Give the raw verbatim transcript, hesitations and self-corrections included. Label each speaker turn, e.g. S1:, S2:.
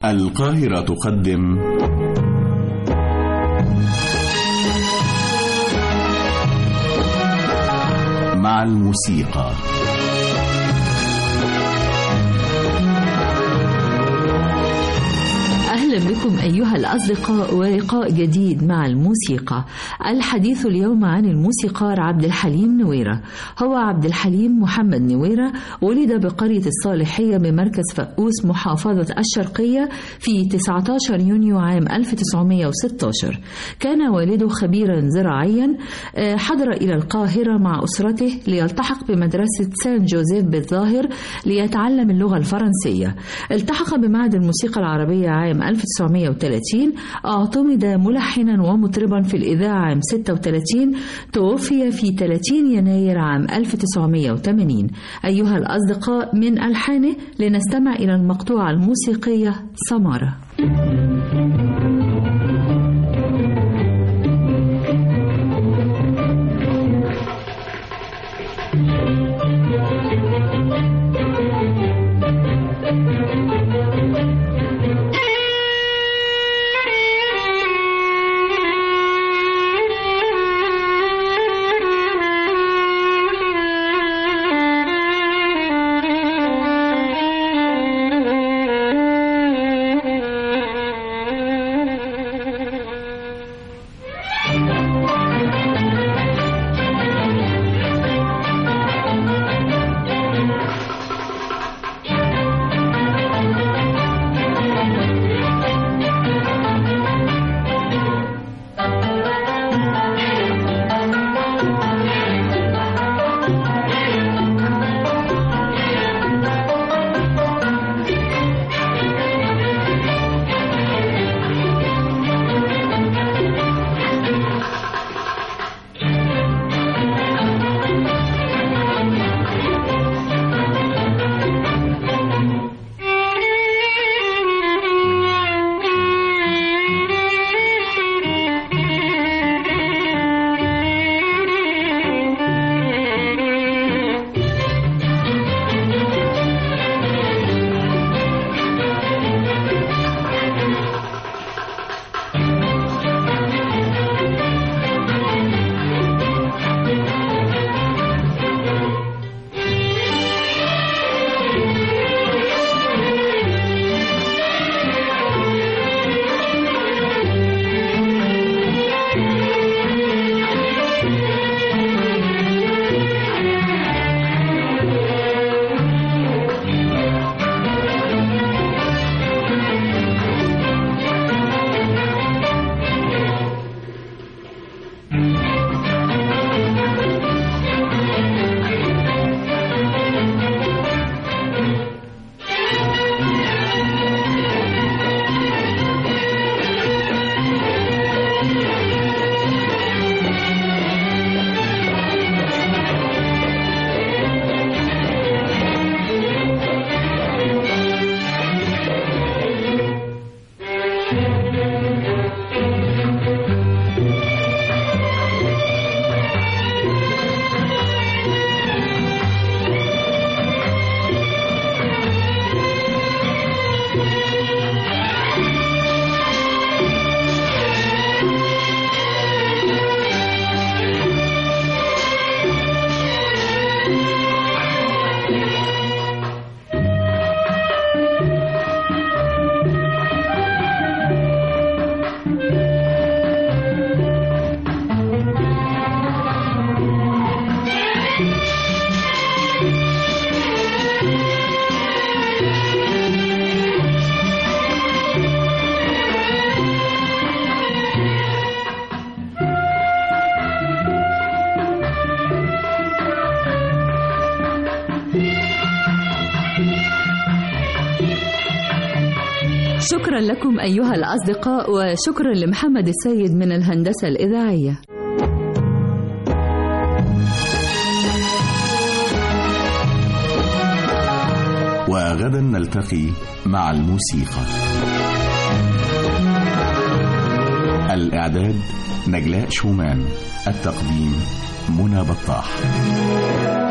S1: القاهرة تقدم مع الموسيقى.
S2: أهلا بكم أيها الأصدقاء ولقاء جديد مع الموسيقى. الحديث اليوم عن الموسيقار عبد الحليم نويرة. هو عبد الحليم محمد نويرة ولد بقرية الصالحية بمركز فقوس محافظة الشرقية في تسعة عشر يونيو عام ألف وتسعمائة وستة عشر. كان والده خبيرا زراعيا، حضر إلى القاهرة مع أسرته ليلتحق بمدرسة سان جوزيف بالظاهر ليتعلم اللغة الفرنسية. التحق بمعهد الموسيقى العربية عام ألف وتسعمائة وثلاثين. اعتمد ملحنا ومطربا في الإذاعة عام ستة وثلاثين. توفي في ثلاثين يناير عام ألف وتسعمائة وثمانين. أيها الأصدقاء، من ألحانه لنستمع إلى المقطوعة الموسيقية سمارة. شكرا لكم أيها الأصدقاء، وشكرا لمحمد السيد من الهندسة الإذاعية.
S1: وغدا نلتقي مع الموسيقى. الإعداد نجلاء شومان، التقديم منى بطاح.